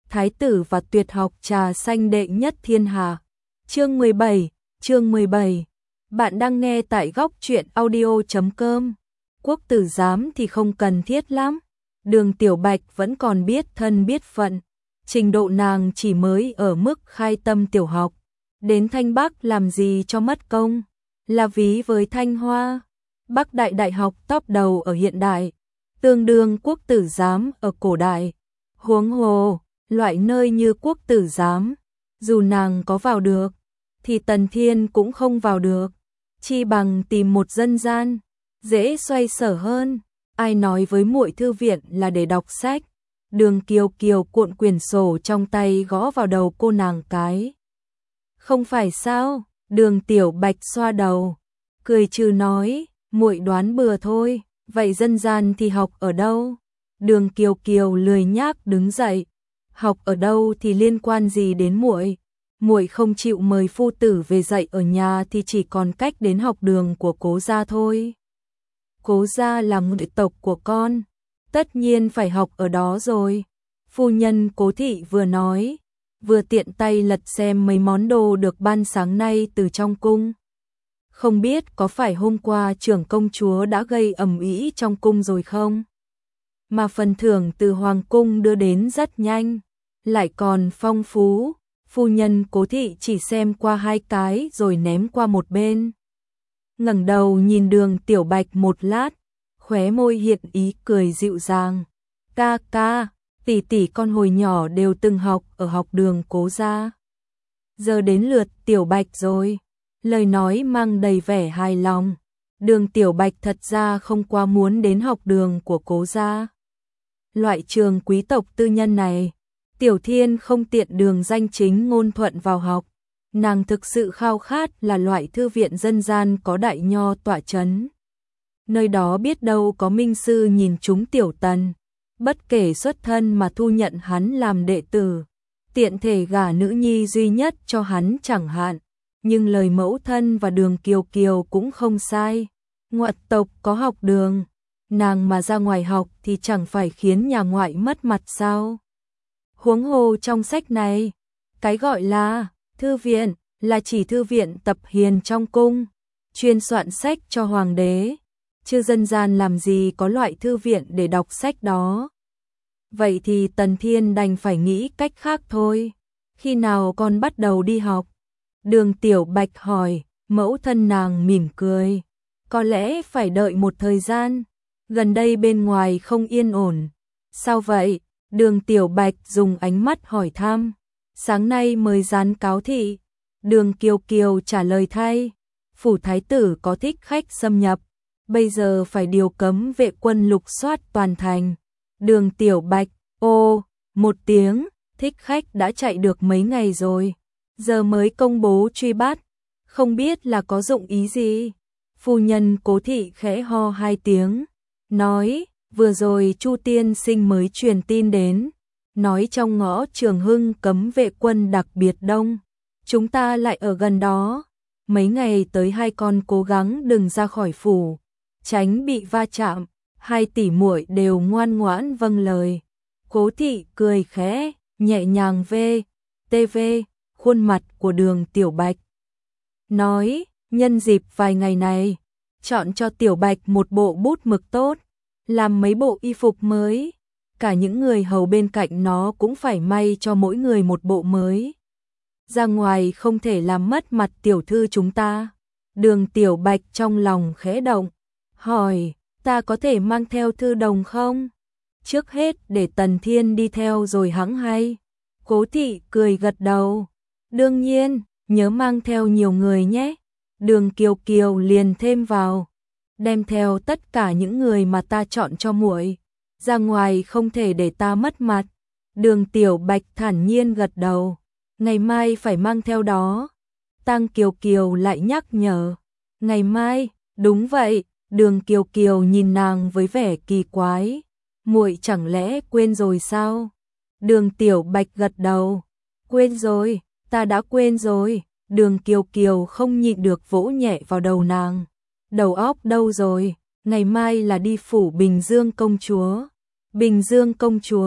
Thái tử và tuyệt học trà xanh đệ nhất thiên hạ. Chương 17. Bạn đang nghe tại góc truyện audio.com. Quốc tử giám thì không cần thiết lắm. Đường Tiểu Bạch vẫn còn biết thân biết phận. Trình độ nàng chỉ mới ở mức khai tâm tiểu học. Đến Thanh Bắc làm gì cho mất công. Là ví với Thanh Hoa. Bắc Đại Đại học top đầu ở hiện đại. Tương đương quốc tử giám ở cổ đại. Huống hồ, loại nơi như quốc tử giám, dù nàng có vào được, thì Tần Thiên cũng không vào được. Chi bằng tìm một dân gian, dễ xoay sở hơn. Ai nói với muội thư viện là để đọc sách. Đường Kiều Kiều cuộn quyển sổ trong tay gõ vào đầu cô nàng cái. Không phải sao? Đường Tiểu Bạch xoa đầu, cười trừ nói, muội đoán bừa thôi. Vậy dân gian thì học ở đâu? Đường Kiều Kiều lười nhác đứng dậy. Học ở đâu thì liên quan gì đến muội? Muội không chịu mời phu tử về dạy ở nhà thì chỉ còn cách đến học đường của Cố gia thôi. Cố gia là người tộc của con, tất nhiên phải học ở đó rồi. Phu nhân Cố thị vừa nói, vừa tiện tay lật xem mấy món đồ được ban sáng nay từ trong cung. Không biết có phải hôm qua trưởng công chúa đã gây ầm ĩ trong cung rồi không? Mà phần thưởng từ hoàng cung đưa đến rất nhanh, lại còn phong phú. Phu nhân Cố thị chỉ xem qua hai cái rồi ném qua một bên. Ngẩng đầu nhìn Đường Tiểu Bạch một lát, khóe môi hiện ý cười dịu dàng. Ca ca, tỷ tỷ con hồi nhỏ đều từng học ở học đường Cố gia. Giờ đến lượt Tiểu Bạch rồi. Lời nói mang đầy vẻ hài lòng. Đường Tiểu Bạch thật ra không quá muốn đến học đường của Cố gia. Loại trường quý tộc tư nhân này, Tiểu Thiên không tiện đường danh chính ngôn thuận vào học. Nàng thực sự khao khát là loại thư viện dân gian có đại nho tọa chấn. Nơi đó biết đâu có minh sư nhìn chúng Tiểu Tần, bất kể xuất thân mà thu nhận hắn làm đệ tử, tiện thể gả nữ nhi duy nhất cho hắn chẳng hạn. Nhưng lời mẫu thân và Đường Kiều Kiều cũng không sai. Ngoại tộc có học đường, nàng mà ra ngoài học thì chẳng phải khiến nhà ngoại mất mặt sao? Huống hồ trong sách này, cái gọi là thư viện là chỉ thư viện tập hiền trong cung, chuyên soạn sách cho hoàng đế, chứ dân gian làm gì có loại thư viện để đọc sách đó. Vậy thì Tần Thiên đành phải nghĩ cách khác thôi. Khi nào con bắt đầu đi học? Đường Tiểu Bạch hỏi. Mẫu thân nàng mỉm cười. Có lẽ phải đợi một thời gian, gần đây bên ngoài không yên ổn. Sao vậy? Đường Tiểu Bạch dùng ánh mắt hỏi thăm. Sáng nay mới dán cáo thị. Đường Kiều Kiều trả lời thay. Phủ thái tử có thích khách xâm nhập, bây giờ phải điều cấm vệ quân lục soát toàn thành. Đường Tiểu Bạch, ô, một tiếng, thích khách đã chạy được mấy ngày rồi, giờ mới công bố truy bắt, không biết là có dụng ý gì. Phu nhân Cố thị khẽ ho hai tiếng, nói, vừa rồi Chu tiên sinh mới truyền tin đến, nói trong ngõ Trường Hưng cấm vệ quân đặc biệt đông, chúng ta lại ở gần đó, mấy ngày tới hai con cố gắng đừng ra khỏi phủ, tránh bị va chạm. Hai tỷ muội đều ngoan ngoãn vâng lời. Cố thị cười khẽ, nhẹ nhàng TV khuôn mặt của Đường Tiểu Bạch. Nói, nhân dịp vài ngày này, chọn cho Tiểu Bạch một bộ bút mực tốt, làm mấy bộ y phục mới, cả những người hầu bên cạnh nó cũng phải may cho mỗi người một bộ mới. Ra ngoài không thể làm mất mặt tiểu thư chúng ta. Đường Tiểu Bạch trong lòng khẽ động, hỏi, ta có thể mang theo thư đồng không? Trước hết để Tần Thiên đi theo rồi hẵng hay. Cố thị cười gật đầu. Đương nhiên, nhớ mang theo nhiều người nhé. Đường Kiều Kiều liền thêm vào. Đem theo tất cả những người mà ta chọn cho muội. Ra ngoài không thể để ta mất mặt. Đường Tiểu Bạch thản nhiên gật đầu. Ngày mai phải mang theo đó. Tăng Kiều Kiều lại nhắc nhở. Ngày mai, đúng vậy. Đường Kiều Kiều nhìn nàng với vẻ kỳ quái. Muội chẳng lẽ quên rồi sao? Đường Tiểu Bạch gật đầu. Quên rồi, ta đã quên rồi. Đường Kiều Kiều không nhịn được vỗ nhẹ vào đầu nàng. Đầu óc đâu rồi? Ngày mai là đi phủ Bình Dương công chúa. Bình Dương công chúa,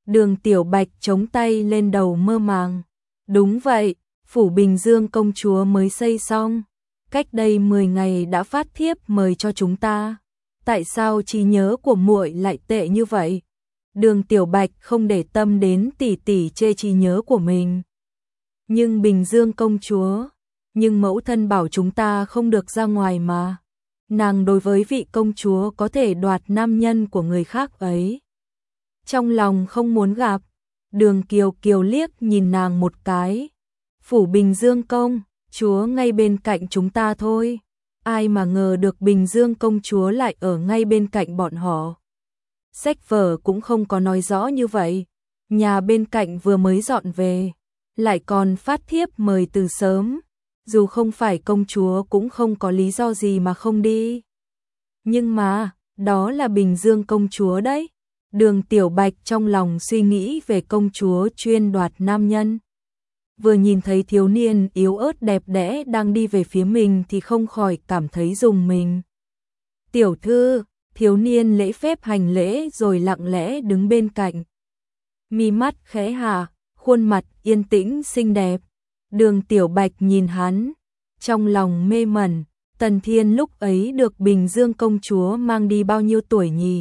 Đường Tiểu Bạch chống tay lên đầu mơ màng. Đúng vậy, phủ Bình Dương công chúa mới xây xong. Cách đây 10 ngày đã phát thiếp mời cho chúng ta. Tại sao trí nhớ của muội lại tệ như vậy? Đường Tiểu Bạch không để tâm đến tỷ tỷ chê trí nhớ của mình. Nhưng Bình Dương công chúa, nhưng mẫu thân bảo chúng ta không được ra ngoài mà. Nàng đối với vị công chúa có thể đoạt nam nhân của người khác ấy. Trong lòng không muốn gặp, Đường Kiều Kiều liếc nhìn nàng một cái. Phủ Bình Dương công chúa ngay bên cạnh chúng ta thôi. Ai mà ngờ được Bình Dương công chúa lại ở ngay bên cạnh bọn họ. Sách vở cũng không có nói rõ như vậy. Nhà bên cạnh vừa mới dọn về, lại còn phát thiếp mời từ sớm. Dù không phải công chúa cũng không có lý do gì mà không đi. Nhưng mà, đó là Bình Dương công chúa đấy. Đường Tiểu Bạch trong lòng suy nghĩ về công chúa chuyên đoạt nam nhân. Vừa nhìn thấy thiếu niên yếu ớt đẹp đẽ đang đi về phía mình thì không khỏi cảm thấy rùng mình. Tiểu thư, thiếu niên lễ phép hành lễ rồi lặng lẽ đứng bên cạnh. Mi mắt khẽ hạ, khuôn mặt yên tĩnh xinh đẹp. Đường Tiểu Bạch nhìn hắn, trong lòng mê mẩn. Tần Thiên lúc ấy được Bình Dương công chúa mang đi bao nhiêu tuổi nhỉ?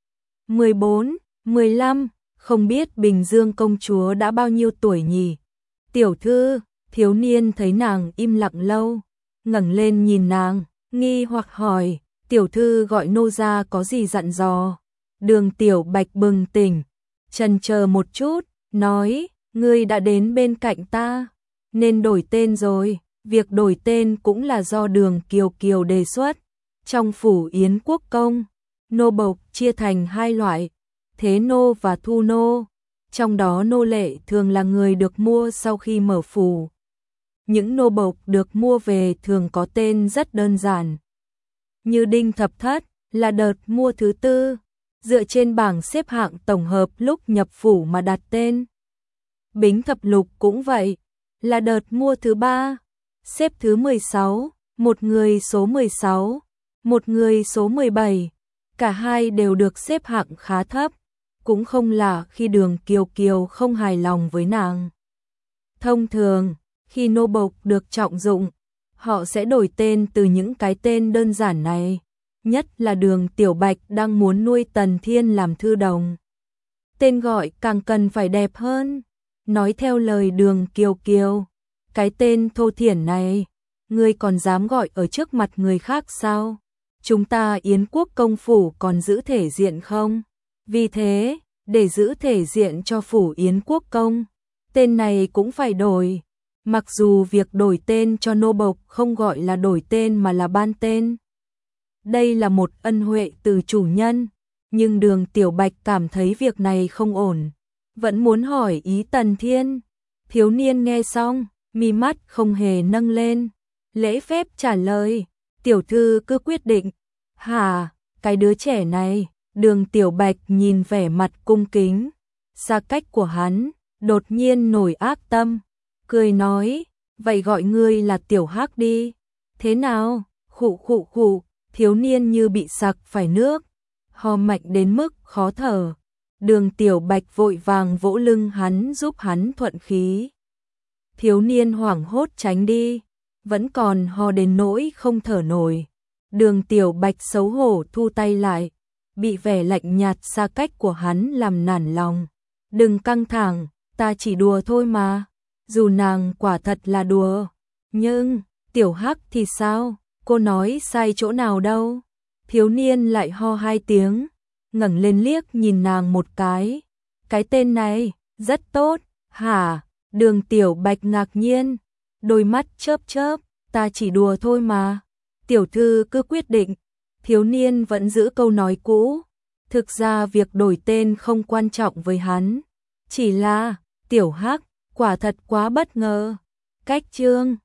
14, 15, không biết Bình Dương công chúa đã bao nhiêu tuổi nhỉ? Tiểu thư, thiếu niên thấy nàng im lặng lâu, ngẩng lên nhìn nàng, nghi hoặc hỏi, tiểu thư gọi nô gia có gì dặn dò? Đường Tiểu Bạch bừng tỉnh, chần chờ một chút, nói, ngươi đã đến bên cạnh ta, nên đổi tên rồi. Việc đổi tên cũng là do Đường Kiều Kiều đề xuất. Trong phủ Yến Quốc công, nô bộc chia thành hai loại, thế nô và thu nô. Trong đó nô lệ thường là người được mua sau khi mở phủ. Những nô bộc được mua về thường có tên rất đơn giản. Như Đinh Thập Thất là đợt mua thứ tư, dựa trên bảng xếp hạng tổng hợp lúc nhập phủ mà đặt tên. Bính Thập Lục cũng vậy, là đợt mua thứ ba. Xếp thứ 16, một người số 16, một người số 17, cả hai đều được xếp hạng khá thấp, cũng không là khi Đường Kiều Kiều không hài lòng với nàng. Thông thường, khi nô bộc được trọng dụng, họ sẽ đổi tên từ những cái tên đơn giản này, nhất là Đường Tiểu Bạch đang muốn nuôi Tần Thiên làm thư đồng. Tên gọi càng cần phải đẹp hơn, nói theo lời Đường Kiều Kiều. Cái tên thô thiển này, ngươi còn dám gọi ở trước mặt người khác sao? Chúng ta Yến Quốc công phủ còn giữ thể diện không? Vì thế, để giữ thể diện cho phủ Yến Quốc công, tên này cũng phải đổi. Mặc dù việc đổi tên cho nô bộc không gọi là đổi tên mà là ban tên. Đây là một ân huệ từ chủ nhân, nhưng Đường Tiểu Bạch cảm thấy việc này không ổn, vẫn muốn hỏi ý Tần Thiên. Thiếu niên nghe xong, mi mắt không hề nâng lên, lễ phép trả lời, tiểu thư cứ quyết định. Hả, cái đứa trẻ này, Đường Tiểu Bạch nhìn vẻ mặt cung kính, xa cách của hắn, đột nhiên nổi ác tâm, cười nói, vậy gọi ngươi là Tiểu Hắc đi. Thế nào? Khụ khụ khụ, thiếu niên như bị sặc phải nước, ho mạnh đến mức khó thở. Đường Tiểu Bạch vội vàng vỗ lưng hắn giúp hắn thuận khí. Thiếu niên hoảng hốt tránh đi, vẫn còn ho đến nỗi không thở nổi. Đường Tiểu Bạch xấu hổ thu tay lại, bị vẻ lạnh nhạt xa cách của hắn làm nản lòng. Đừng căng thẳng, ta chỉ đùa thôi mà. Dù nàng quả thật là đùa, nhưng Tiểu Hắc thì sao? Cô nói sai chỗ nào đâu? Thiếu niên lại ho 2 tiếng, ngẩng lên liếc nhìn nàng một cái. Cái tên này, rất tốt, hả? Đường Tiểu Bạch ngạc nhiên, đôi mắt chớp chớp, ta chỉ đùa thôi mà. Tiểu thư cứ quyết định. Thiếu niên vẫn giữ câu nói cũ. Thực ra việc đổi tên không quan trọng với hắn, chỉ là Tiểu Hắc quả thật quá bất ngờ. Cách chương